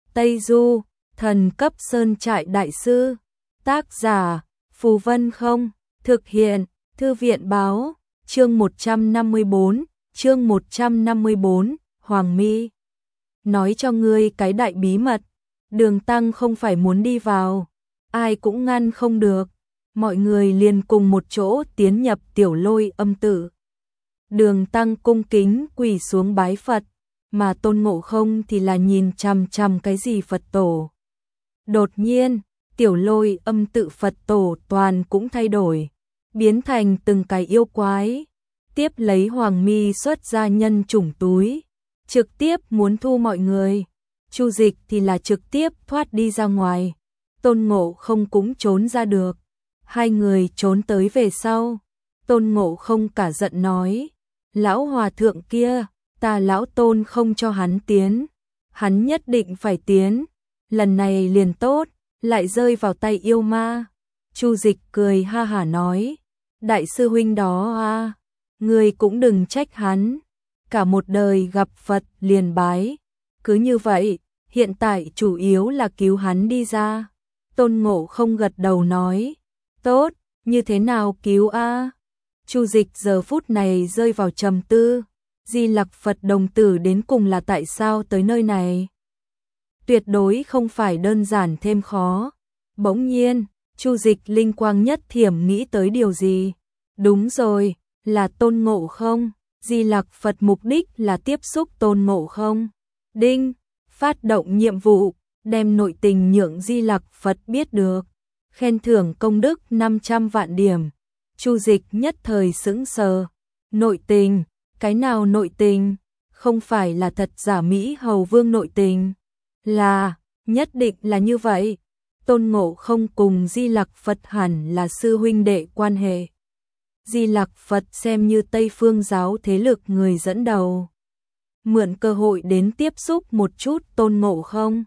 Tây Du, thần cấp sơn trại đại sư. Tác giả, Phù Vân Không. Thực hiện, Thư viện báo. Chương 154, Hoàng Mi. Nói cho ngươi cái đại bí mật, Đường Tăng không phải muốn đi vào, ai cũng ngăn không được. Mọi người liền cùng một chỗ tiến nhập Tiểu Lôi âm tự. Đường Tăng cung kính quỳ xuống bái Phật, mà Tôn Ngộ Không thì là nhìn chằm chằm cái gì Phật tổ. Đột nhiên, Tiểu Lôi âm tự Phật tổ toàn cũng thay đổi, biến thành từng cái yêu quái. Tiếp lấy Hoàng Mi xuất ra nhân chủng túi, trực tiếp muốn thu mọi người. Chu Dịch thì là trực tiếp thoát đi ra ngoài. Tôn Ngộ Không cũng trốn ra được. Hai người trốn tới về sau, Tôn Ngộ Không cả giận nói: lão hòa thượng kia, ta lão Tôn không cho hắn tiến, hắn nhất định phải tiến, lần này liền tốt, lại rơi vào tay yêu ma. Chu Dịch cười ha hả nói: đại sư huynh đó à, ngươi cũng đừng trách hắn, cả một đời gặp Phật liền bái, cứ như vậy, hiện tại chủ yếu là cứu hắn đi ra. Tôn Ngộ Không gật đầu nói: tốt, như thế nào cứu a? Chu Dịch giờ phút này rơi vào trầm tư, Di Lặc Phật đồng tử đến cùng là tại sao tới nơi này? Tuyệt đối không phải đơn giản thêm khó. Bỗng nhiên, Chu Dịch linh quang nhất thiểm nghĩ tới điều gì. Đúng rồi, là Tôn Ngộ Không. Di Lặc Phật mục đích là tiếp xúc Tôn Ngộ Không. Đinh, phát động nhiệm vụ, đem nội tình nhượng Di Lặc Phật biết được. Khen thưởng công đức 500 vạn điểm. Chu Dịch nhất thời sững sờ. Nội tình? Cái nào nội tình? Không phải là thật giả Mỹ Hầu Vương nội tình? Là, nhất định là như vậy. Tôn Ngộ Không cùng Di Lặc Phật hẳn là sư huynh đệ quan hệ. Di Lặc Phật xem như Tây Phương giáo thế lực người dẫn đầu. Mượn cơ hội đến tiếp xúc một chút Tôn Ngộ Không.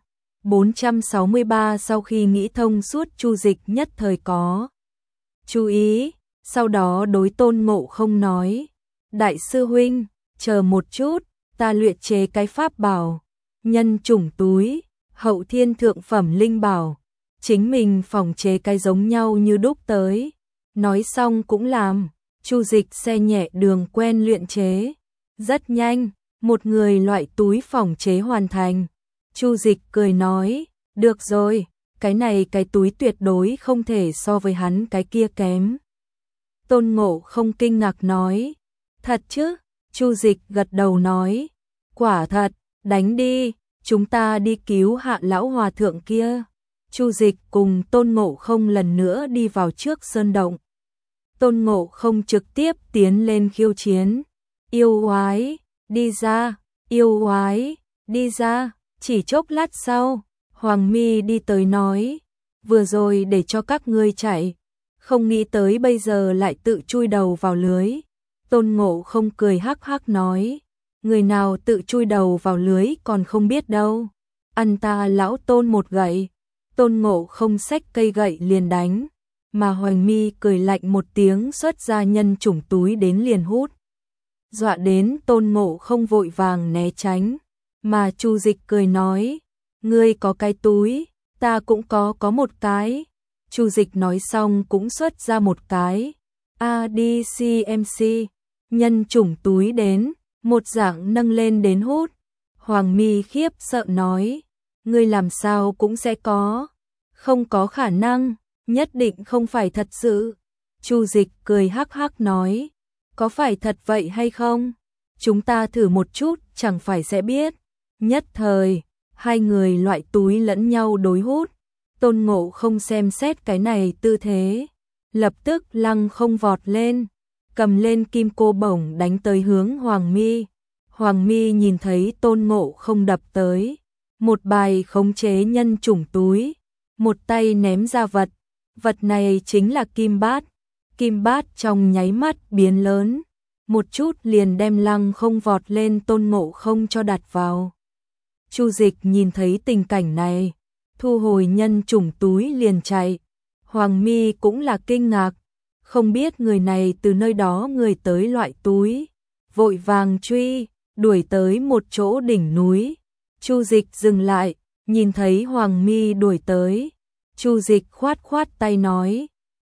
463 sau khi nghĩ thông suốt, Chu Dịch nhất thời có chú ý, sau đó đối Tôn Ngộ Không nói: đại sư huynh, chờ một chút, ta luyện chế cái pháp bảo, nhân chủng túi, hậu thiên thượng phẩm linh bảo, chính mình phòng chế cái giống nhau như đúc tới. Nói xong cũng làm. Chu Dịch xe nhẹ đường quen luyện chế. Rất nhanh, một người loại túi phòng chế hoàn thành. Chu Dịch cười nói: được rồi, cái này cái túi tuyệt đối không thể so với hắn cái kia kém. Tôn Ngộ Không kinh ngạc nói: thật chứ? Chu Dịch gật đầu nói: quả thật, đánh đi, chúng ta đi cứu hạ lão hòa thượng kia. Chu Dịch cùng Tôn Ngộ Không lần nữa đi vào trước sơn động. Tôn Ngộ Không trực tiếp tiến lên khiêu chiến. Yêu quái, đi ra, yêu quái, đi ra. Chỉ chốc lát sau, Hoàng Mi đi tới nói: vừa rồi để cho các ngươi chạy, không nghĩ tới bây giờ lại tự chui đầu vào lưới. Tôn Ngộ Không cười hắc hắc nói: người nào tự chui đầu vào lưới còn không biết đâu, ăn ta lão Tôn một gậy. Tôn Ngộ Không xách cây gậy liền đánh, mà Hoàng Mi cười lạnh một tiếng xuất ra nhân chủng túi đến liền hút. Dọa đến Tôn Ngộ Không vội vàng né tránh, mà Chu Dịch cười nói: ngươi có cái túi, ta cũng có một cái. Chu Dịch nói xong cũng xuất ra một cái ADCMC nhân chủng túi đến, một dạng nâng lên đến hút. Hoàng Mi khiếp sợ nói: ngươi làm sao cũng sẽ có? Không có khả năng, nhất định không phải thật sự. Chu Dịch cười hắc hắc nói: có phải thật vậy hay không? Chúng ta thử một chút chẳng phải sẽ biết. Nhất thời, hai người loại túi lẫn nhau đối hút. Tôn Ngộ Không xem xét cái này tư thế, lập tức lăng không vọt lên, cầm lên kim cô bổng đánh tới hướng Hoàng Mi. Hoàng Mi nhìn thấy Tôn Ngộ Không đập tới, một bài khống chế nhân chủng túi, một tay ném ra vật. Vật này chính là kim bát. Kim bát trong nháy mắt biến lớn, một chút liền đem lăng không vọt lên Tôn Ngộ Không cho đặt vào. Chu Dịch nhìn thấy tình cảnh này, thu hồi nhân chủng túi liền chạy. Hoàng Mi cũng là kinh ngạc, không biết người này từ nơi đó người tới loại túi, vội vàng truy, đuổi tới một chỗ đỉnh núi. Chu Dịch dừng lại, Nhìn thấy Hoàng Mi đuổi tới, Chu Dịch khoát khoát tay nói,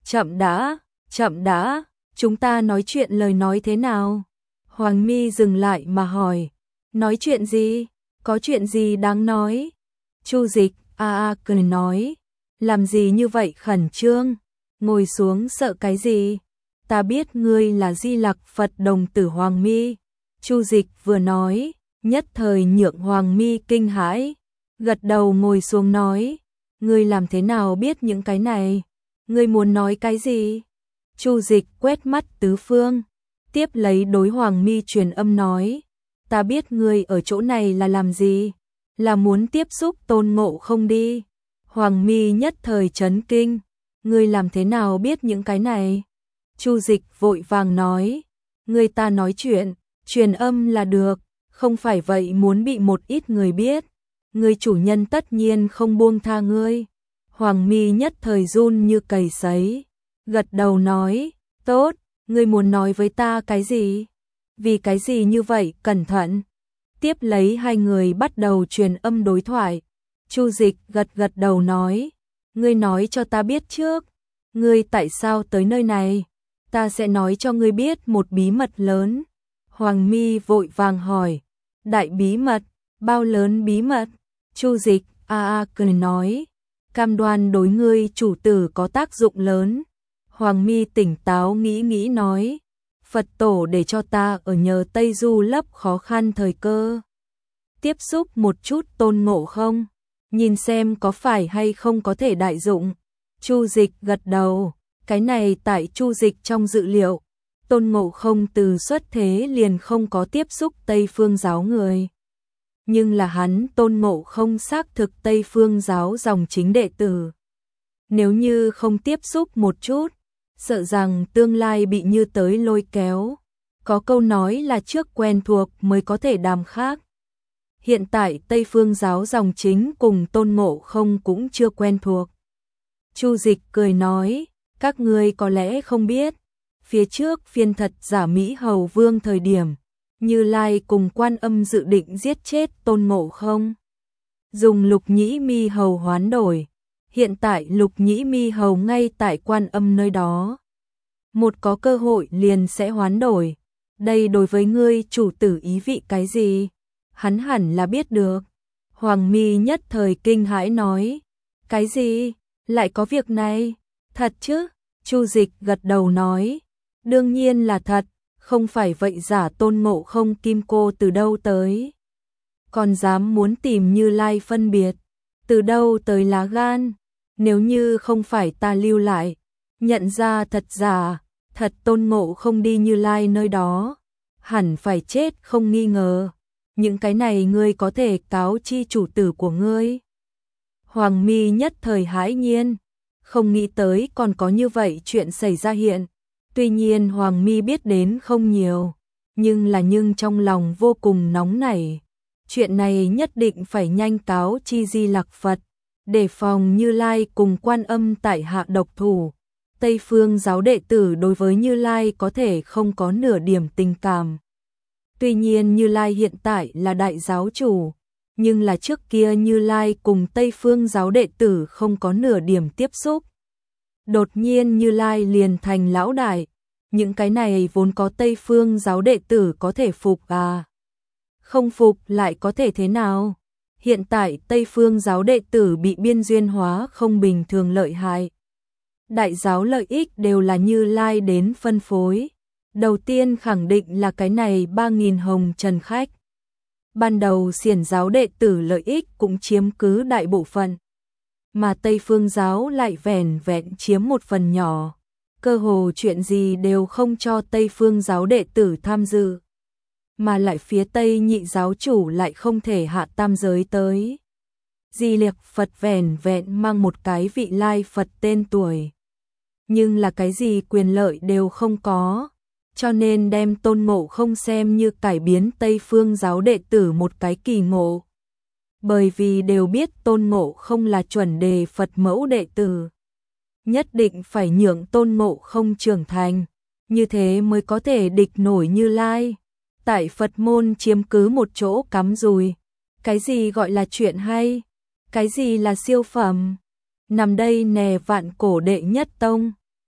chậm đã, chúng ta nói chuyện lời nói thế nào? Hoàng Mi dừng lại mà hỏi, nói chuyện gì? Có chuyện gì đáng nói? Chu Dịch cười nói, làm gì như vậy khẩn trương, ngồi xuống sợ cái gì? Ta biết ngươi là Di Lặc Phật đồng tử Hoàng Mi. Chu Dịch vừa nói, nhất thời nhượng Hoàng Mi kinh hãi, gật đầu ngồi xuống nói, ngươi làm thế nào biết những cái này? Ngươi muốn nói cái gì? Chu Dịch quét mắt tứ phương, tiếp lấy đối Hoàng Mi truyền âm nói, ta biết ngươi ở chỗ này là làm gì? Là muốn tiếp xúc Tôn Ngộ Không đi. Hoàng Mi nhất thời chấn kinh, ngươi làm thế nào biết những cái này? Chu Dịch vội vàng nói, người ta nói chuyện, truyền âm là được, không phải vậy muốn bị một ít người biết, người chủ nhân tất nhiên không buông tha ngươi. Hoàng Mi nhất thời run như cầy sấy, gật đầu nói, tốt, ngươi muốn nói với ta cái gì? Vì cái gì như vậy, cẩn thận. Tiếp lấy hai người bắt đầu truyền âm đối thoại. Chu Dịch gật đầu nói, ngươi nói cho ta biết trước, ngươi tại sao tới nơi này? Ta sẽ nói cho ngươi biết một bí mật lớn. Hoàng Mi vội vàng hỏi, đại bí mật, bao lớn bí mật? Chu Dịch cười nói, cam đoan đối ngươi chủ tử có tác dụng lớn. Hoàng Mi tỉnh táo nghĩ nói, Phật tổ để cho ta ở nhờ Tây Du lấp khó khăn thời cơ, tiếp xúc một chút Tôn Ngộ Không, nhìn xem có phải hay không có thể đại dụng. Chu Dịch gật đầu, cái này tại Chu Dịch trong dự liệu, Tôn Ngộ Không từ xuất thế liền không có tiếp xúc Tây Phương giáo người. Nhưng là hắn Tôn Ngộ Không xác thực Tây Phương giáo dòng chính đệ tử. Nếu như không tiếp xúc một chút, sợ rằng tương lai bị như tới lôi kéo. Có câu nói là trước quen thuộc mới có thể đàm khác. Hiện tại Tây Phương giáo dòng chính cùng Tôn Ngộ Không cũng chưa quen thuộc. Chu Dịch cười nói, các ngươi có lẽ không biết, phía trước phiên thật giả Mỹ Hầu Vương thời điểm, Như Lai cùng Quan Âm dự định giết chết Tôn Ngộ Không, dùng Lục Nhĩ Mi Hầu hoán đổi. Hiện tại Lục Nhĩ Mi Hầu ngay tại Quan Âm nơi đó, một có cơ hội liền sẽ hoán đổi. Đây đối với ngươi chủ tử ý vị cái gì? Hắn hẳn là biết được. Hoàng Mi nhất thời kinh hãi nói, cái gì? Lại có việc này? Thật chứ? Chu Dịch gật đầu nói, đương nhiên là thật, không phải vậy giả Tôn Ngộ Không kim cô từ đâu tới? Còn dám muốn tìm Như Lai phân biệt, từ đâu tới lá gan? Nếu như không phải ta lưu lại, nhận ra thật giả, thật Tôn Ngộ Không đi Như Lai nơi đó, hẳn phải chết không nghi ngờ. Những cái này ngươi có thể cáo chi chủ tử của ngươi. Hoàng Mi nhất thời hãi nhiên, không nghĩ tới còn có như vậy chuyện xảy ra hiện. Tuy nhiên Hoàng Mi biết đến không nhiều, nhưng trong lòng vô cùng nóng nảy. Chuyện này nhất định phải nhanh cáo chi Di Lặc Phật, để phòng Như Lai cùng Quan Âm tại hạ độc thủ. Tây Phương giáo đệ tử đối với Như Lai có thể không có nửa điểm tình cảm. Tuy nhiên Như Lai hiện tại là đại giáo chủ, nhưng là trước kia Như Lai cùng Tây Phương giáo đệ tử không có nửa điểm tiếp xúc. Đột nhiên Như Lai liền thành lão đại, những cái này vốn có Tây Phương giáo đệ tử có thể phục à? Không phục lại có thể thế nào? Hiện tại Tây Phương giáo đệ tử bị biên duyên hóa không bình thường lợi hại. Đại giáo lợi ích đều là Như Lai đến phân phối. Đầu tiên khẳng định là cái này 3.000 hồng trần khách. Ban đầu Xiển giáo đệ tử lợi ích cũng chiếm cứ đại bộ phận, mà Tây Phương giáo lại vẻn vẹn chiếm một phần nhỏ. Cơ hồ chuyện gì đều không cho Tây Phương giáo đệ tử tham dự, mà lại phía Tây nhị giáo chủ lại không thể hạ tam giới tới. Di Lặc Phật vẻn vẹn mang một cái vị lai Phật tên tuổi, nhưng là cái gì quyền lợi đều không có, cho nên đem Tôn Ngộ Không xem như cải biến Tây Phương giáo đệ tử một cái kỳ ngộ. Bởi vì đều biết Tôn Ngộ Không là chuẩn đề Phật mẫu đệ tử, nhất định phải nhượng Tôn Ngộ Không trưởng thành, như thế mới có thể địch nổi Như Lai. Tại Phật môn chiếm cứ một chỗ cắm rùi, cái gì gọi là chuyện hay? Cái gì là siêu phẩm? Nằm đây nè, vạn cổ đệ nhất tông.